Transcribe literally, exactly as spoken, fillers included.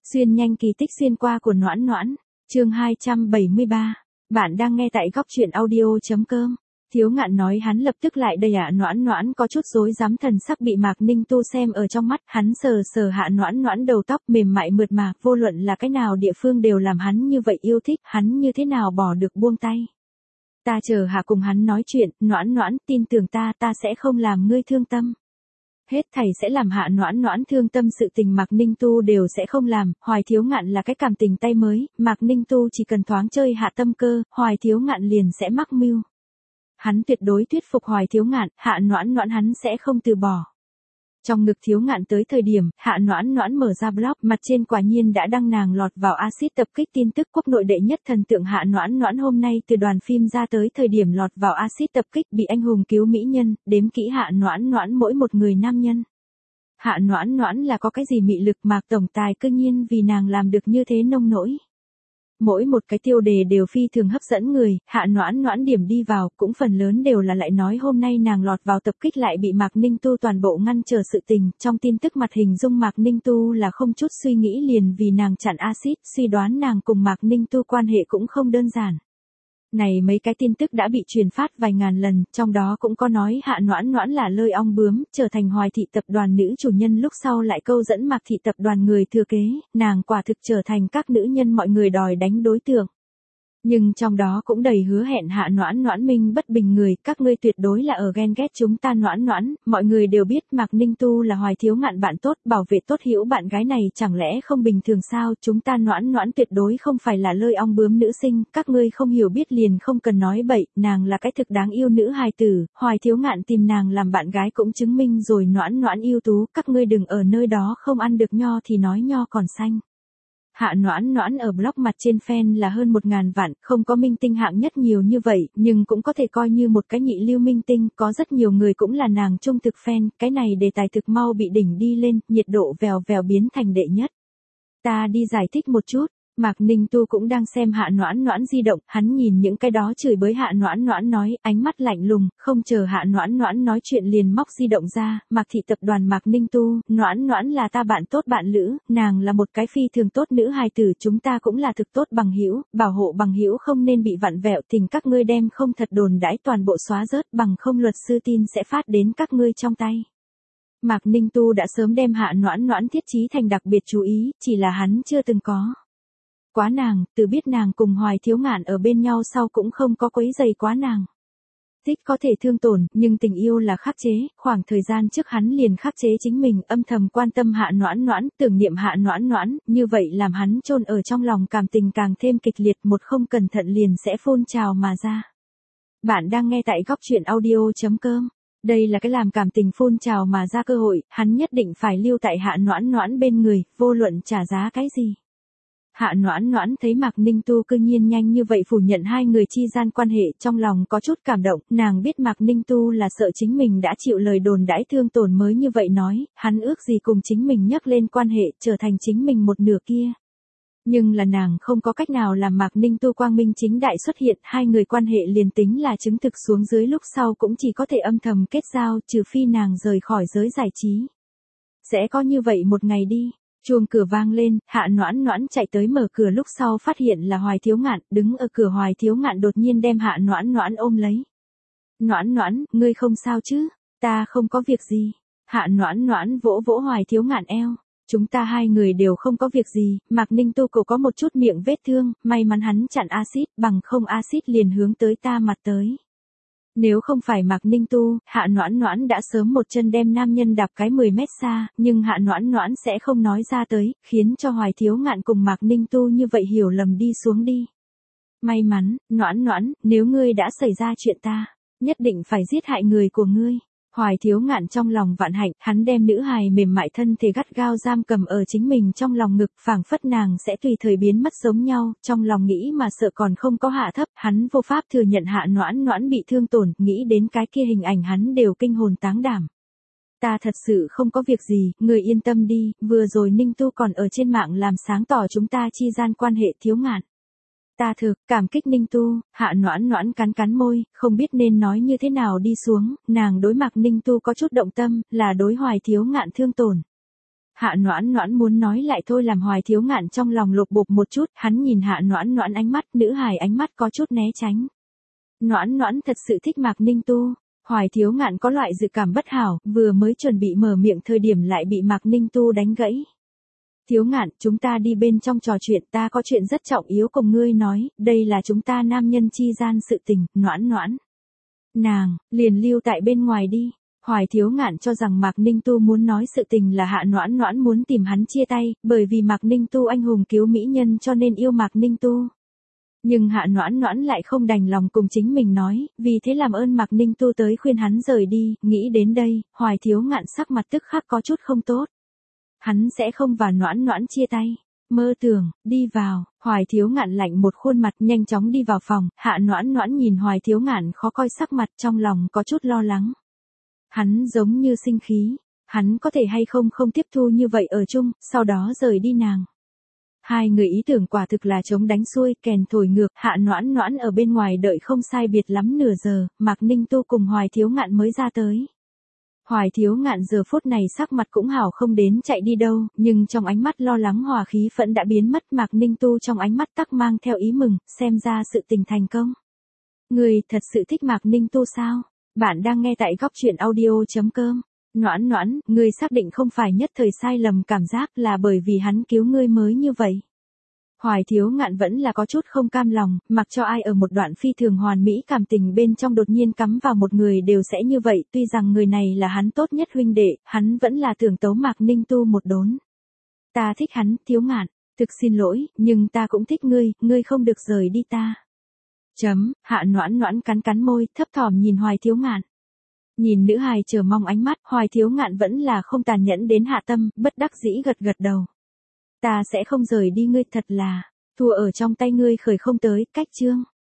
Xuyên nhanh kỳ tích xuyên qua của Noãn Noãn, chương hai trăm bảy mươi ba. Bạn đang nghe tại góc truyện audio.com. Thiếu Ngạn nói hắn lập tức lại đây ạ. Noãn Noãn có chút rối rắm, thần sắc bị Mạc Ninh Tu xem ở trong mắt, hắn sờ sờ hạ Noãn Noãn đầu tóc mềm mại mượt mà, vô luận là cái nào địa phương đều làm hắn như vậy yêu thích, hắn như thế nào bỏ được buông tay. Ta chờ hạ cùng hắn nói chuyện, Noãn Noãn, tin tưởng ta, ta sẽ không làm ngươi thương tâm. Hết thảy sẽ làm hạ Noãn Noãn thương tâm sự tình Mạc Ninh Tu đều sẽ không làm, Hoài Thiếu Ngạn là cái cảm tình tay mới, Mạc Ninh Tu chỉ cần thoáng chơi hạ tâm cơ, Hoài Thiếu Ngạn liền sẽ mắc mưu. Hắn tuyệt đối thuyết phục Hoài Thiếu Ngạn, hạ Noãn Noãn hắn sẽ không từ bỏ. Trong ngực Thiếu Ngạn tới thời điểm, hạ Noãn Noãn mở ra blog, mặt trên quả nhiên đã đăng nàng lọt vào axit tập kích tin tức. Quốc nội đệ nhất thần tượng hạ Noãn Noãn hôm nay từ đoàn phim ra tới thời điểm lọt vào axit tập kích, bị anh hùng cứu mỹ nhân, đếm kỹ hạ Noãn Noãn mỗi một người nam nhân. Hạ Noãn Noãn là có cái gì mị lực, Mạc tổng tài cư nhiên vì nàng làm được như thế nông nỗi. Mỗi một cái tiêu đề đều phi thường hấp dẫn người, hạ Noãn Noãn điểm đi vào, cũng phần lớn đều là lại nói hôm nay nàng lọt vào tập kích lại bị Mạc Ninh Tu toàn bộ ngăn trở sự tình. Trong tin tức mặt hình dung Mạc Ninh Tu là không chút suy nghĩ liền vì nàng chặn axit, suy đoán nàng cùng Mạc Ninh Tu quan hệ cũng không đơn giản. Này mấy cái tin tức đã bị truyền phát vài ngàn lần, trong đó cũng có nói hạ Noãn Noãn là lơi ong bướm, trở thành Hoài thị tập đoàn nữ chủ nhân lúc sau lại câu dẫn Mạc thị tập đoàn người thừa kế, nàng quả thực trở thành các nữ nhân mọi người đòi đánh đối tượng. Nhưng trong đó cũng đầy hứa hẹn hạ Noãn Noãn minh bất bình người, các ngươi tuyệt đối là ở ghen ghét chúng ta Noãn Noãn, mọi người đều biết Mạc Ninh Tu là Hoài Thiếu Ngạn bạn tốt, bảo vệ tốt hữu bạn gái này chẳng lẽ không bình thường sao, chúng ta Noãn Noãn tuyệt đối không phải là lơi ong bướm nữ sinh, các ngươi không hiểu biết liền không cần nói bậy, nàng là cái thực đáng yêu nữ hài tử, Hoài Thiếu Ngạn tìm nàng làm bạn gái cũng chứng minh rồi Noãn Noãn ưu tú, các ngươi đừng ở nơi đó không ăn được nho thì nói nho còn xanh. Hạ Noãn Noãn ở blog mặt trên fan là hơn một ngàn vạn, không có minh tinh hạng nhất nhiều như vậy, nhưng cũng có thể coi như một cái nhị lưu minh tinh, có rất nhiều người cũng là nàng trung thực fan, cái này đề tài thực mau bị đỉnh đi lên, nhiệt độ vèo vèo biến thành đệ nhất. Ta đi giải thích một chút. Mạc Ninh Tu cũng đang xem hạ Noãn Noãn di động, hắn nhìn những cái đó chửi bới hạ Noãn Noãn nói, ánh mắt lạnh lùng, không chờ hạ Noãn Noãn nói chuyện liền móc di động ra, Mạc thị tập đoàn Mạc Ninh Tu, Noãn Noãn là ta bạn tốt bạn lữ, nàng là một cái phi thường tốt nữ hài tử, chúng ta cũng là thực tốt bằng hữu, bảo hộ bằng hữu không nên bị vặn vẹo, tình các ngươi đem không thật đồn đãi toàn bộ xóa rớt, bằng không luật sư tin sẽ phát đến các ngươi trong tay. Mạc Ninh Tu đã sớm đem hạ Noãn Noãn thiết trí thành đặc biệt chú ý, chỉ là hắn chưa từng có quá nàng, từ biết nàng cùng Hoài Thiếu Ngạn ở bên nhau sau cũng không có quấy rầy quá nàng. Thích có thể thương tổn, nhưng tình yêu là khắc chế, khoảng thời gian trước hắn liền khắc chế chính mình, âm thầm quan tâm hạ Noãn Noãn, tưởng niệm hạ Noãn Noãn, như vậy làm hắn chôn ở trong lòng cảm tình càng thêm kịch liệt, một không cẩn thận liền sẽ phun trào mà ra. Bạn đang nghe tại góc truyện audio.com. Đây là cái làm cảm tình phun trào mà ra cơ hội, hắn nhất định phải lưu tại hạ Noãn Noãn bên người, vô luận trả giá cái gì. Hạ Noãn Noãn thấy Mạc Ninh Tu cư nhiên nhanh như vậy phủ nhận hai người chi gian quan hệ, trong lòng có chút cảm động, nàng biết Mạc Ninh Tu là sợ chính mình đã chịu lời đồn đãi thương tổn mới như vậy nói, hắn ước gì cùng chính mình nhắc lên quan hệ, trở thành chính mình một nửa kia. Nhưng là nàng không có cách nào làm Mạc Ninh Tu quang minh chính đại xuất hiện, hai người quan hệ liền tính là chứng thực xuống dưới lúc sau cũng chỉ có thể âm thầm kết giao, trừ phi nàng rời khỏi giới giải trí. Sẽ có như vậy một ngày đi. Chuông cửa vang lên, hạ Noãn Noãn chạy tới mở cửa lúc sau phát hiện là Hoài Thiếu Ngạn, đứng ở cửa Hoài Thiếu Ngạn đột nhiên đem hạ Noãn Noãn ôm lấy. Noãn Noãn, ngươi không sao chứ? Ta không có việc gì. Hạ Noãn Noãn vỗ vỗ Hoài Thiếu Ngạn eo. Chúng ta hai người đều không có việc gì, Mạc Ninh Tu cậu có một chút miệng vết thương, may mắn hắn chặn axit, bằng không axit liền hướng tới ta mặt tới. Nếu không phải Mạc Ninh Tu, hạ Noãn Noãn đã sớm một chân đem nam nhân đạp cái mười mét xa, nhưng hạ Noãn Noãn sẽ không nói ra tới, khiến cho Hoài Thiếu Ngạn cùng Mạc Ninh Tu như vậy hiểu lầm đi xuống đi. May mắn, Noãn Noãn, nếu ngươi đã xảy ra chuyện ta, nhất định phải giết hại người của ngươi. Hoài Thiếu Ngạn trong lòng vạn hạnh, hắn đem nữ hài mềm mại thân thể gắt gao giam cầm ở chính mình trong lòng ngực, phảng phất nàng sẽ tùy thời biến mất giống nhau, trong lòng nghĩ mà sợ còn không có hạ thấp, hắn vô pháp thừa nhận hạ Noãn Noãn bị thương tổn, nghĩ đến cái kia hình ảnh hắn đều kinh hồn táng đảm. Ta thật sự không có việc gì, người yên tâm đi, vừa rồi Ninh Tu còn ở trên mạng làm sáng tỏ chúng ta chi gian quan hệ. Thiếu Ngạn. Ta thực, cảm kích Ninh Tu, hạ Noãn Noãn cắn cắn môi, không biết nên nói như thế nào đi xuống, nàng đối Mạc Ninh Tu có chút động tâm, là đối Hoài Thiếu Ngạn thương tổn. Hạ Noãn Noãn muốn nói lại thôi làm Hoài Thiếu Ngạn trong lòng lột bột một chút, hắn nhìn Hạ Noãn Noãn ánh mắt, nữ hài ánh mắt có chút né tránh. Noãn Noãn thật sự thích Mạc Ninh Tu. Hoài Thiếu Ngạn có loại dự cảm bất hảo, vừa mới chuẩn bị mở miệng thời điểm lại bị Mạc Ninh Tu đánh gãy. Thiếu Ngạn, chúng ta đi bên trong trò chuyện, ta có chuyện rất trọng yếu cùng ngươi nói, đây là chúng ta nam nhân chi gian sự tình. Noãn Noãn. Nàng, liền lưu tại bên ngoài đi. Hoài Thiếu Ngạn cho rằng Mạc Ninh Tu muốn nói sự tình là Hạ Noãn Noãn muốn tìm hắn chia tay, bởi vì Mạc Ninh Tu anh hùng cứu mỹ nhân cho nên yêu Mạc Ninh Tu. Nhưng Hạ Noãn Noãn lại không đành lòng cùng chính mình nói, vì thế làm ơn Mạc Ninh Tu tới khuyên hắn rời đi, nghĩ đến đây, Hoài Thiếu Ngạn sắc mặt tức khắc có chút không tốt. Hắn sẽ không và Noãn Noãn chia tay. Mơ tưởng, đi vào, Hoài Thiếu Ngạn lạnh một khuôn mặt nhanh chóng đi vào phòng, Hạ Noãn Noãn nhìn Hoài Thiếu Ngạn khó coi sắc mặt trong lòng có chút lo lắng. Hắn giống như sinh khí, hắn có thể hay không không tiếp thu như vậy ở chung, sau đó rời đi nàng. Hai người ý tưởng quả thực là chống đánh xuôi, kèn thổi ngược, Hạ Noãn Noãn ở bên ngoài đợi không sai biệt lắm nửa giờ, Mạc Ninh Tu cùng Hoài Thiếu Ngạn mới ra tới. Hoài Thiếu Ngạn giờ phút này sắc mặt cũng hảo không đến chạy đi đâu, nhưng trong ánh mắt lo lắng hòa khí phẫn đã biến mất, Mạc Ninh Tu trong ánh mắt tắc mang theo ý mừng, xem ra sự tình thành công. Người thật sự thích Mạc Ninh Tu sao? Bạn đang nghe tại góc truyện audio chấm com. Noãn Noãn, ngươi xác định không phải nhất thời sai lầm cảm giác là bởi vì hắn cứu ngươi mới như vậy. Hoài Thiếu Ngạn vẫn là có chút không cam lòng, mặc cho ai ở một đoạn phi thường hoàn mỹ cảm tình bên trong đột nhiên cắm vào một người đều sẽ như vậy, tuy rằng người này là hắn tốt nhất huynh đệ, hắn vẫn là tưởng tấu Mạc Ninh Tu một đốn. Ta thích hắn, Thiếu Ngạn, thực xin lỗi, nhưng ta cũng thích ngươi, ngươi không được rời đi ta. Chấm, Hạ Noãn Noãn cắn cắn môi, thấp thỏm nhìn Hoài Thiếu Ngạn. Nhìn nữ hài chờ mong ánh mắt, Hoài Thiếu Ngạn vẫn là không tàn nhẫn đến hạ tâm, bất đắc dĩ gật gật đầu. Ta sẽ không rời đi ngươi, thật là, thua ở trong tay ngươi khởi không tới, cách chương.